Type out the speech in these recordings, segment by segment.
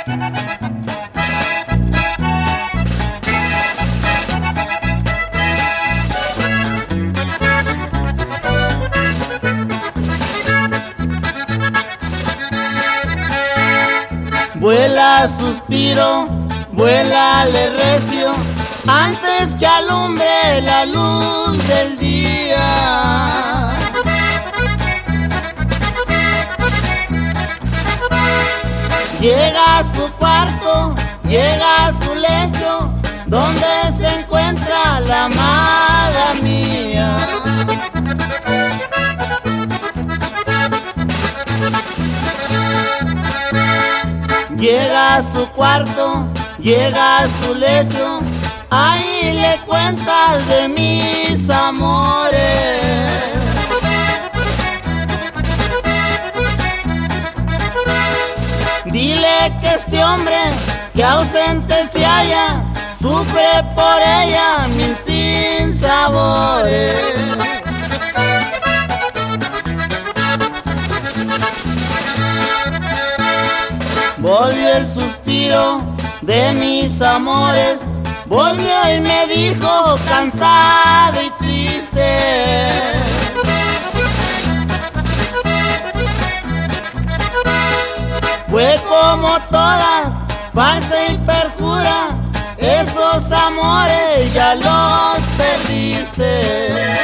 Vuela suspiro, vuélale recio, antes que alumbre la luz del día. Llega a su cuarto, llega a su lecho, donde se encuentra la amada mía. Llega a su cuarto, llega a su lecho, ahí le cuentas de mis amores. Dile que este hombre que ausente se halla, sufre por ella mil sinsabores. Volvió el suspiro de mis amores, volvió y me dijo cansado y triste: fue como todas, falsa y perjura, esos amores ya los perdiste.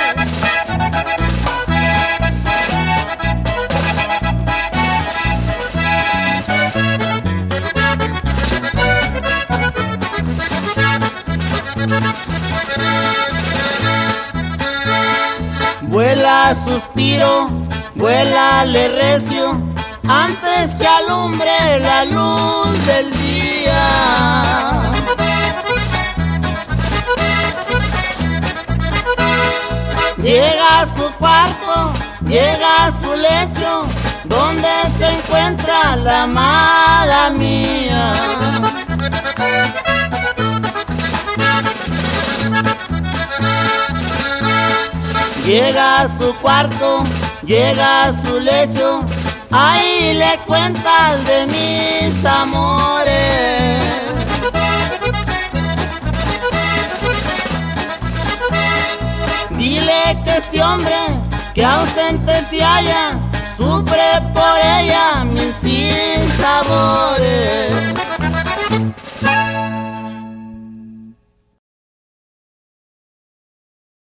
Vuela suspiro, vuélale recio, antes que alumbre la luz del día. Llega a su cuarto, llega a su lecho, donde se encuentra la amada mía. Llega a su cuarto, llega a su lecho, ahí le cuentas de mis amores. Dile que este hombre que ausente se halla, sufre por ella mil sinsabores.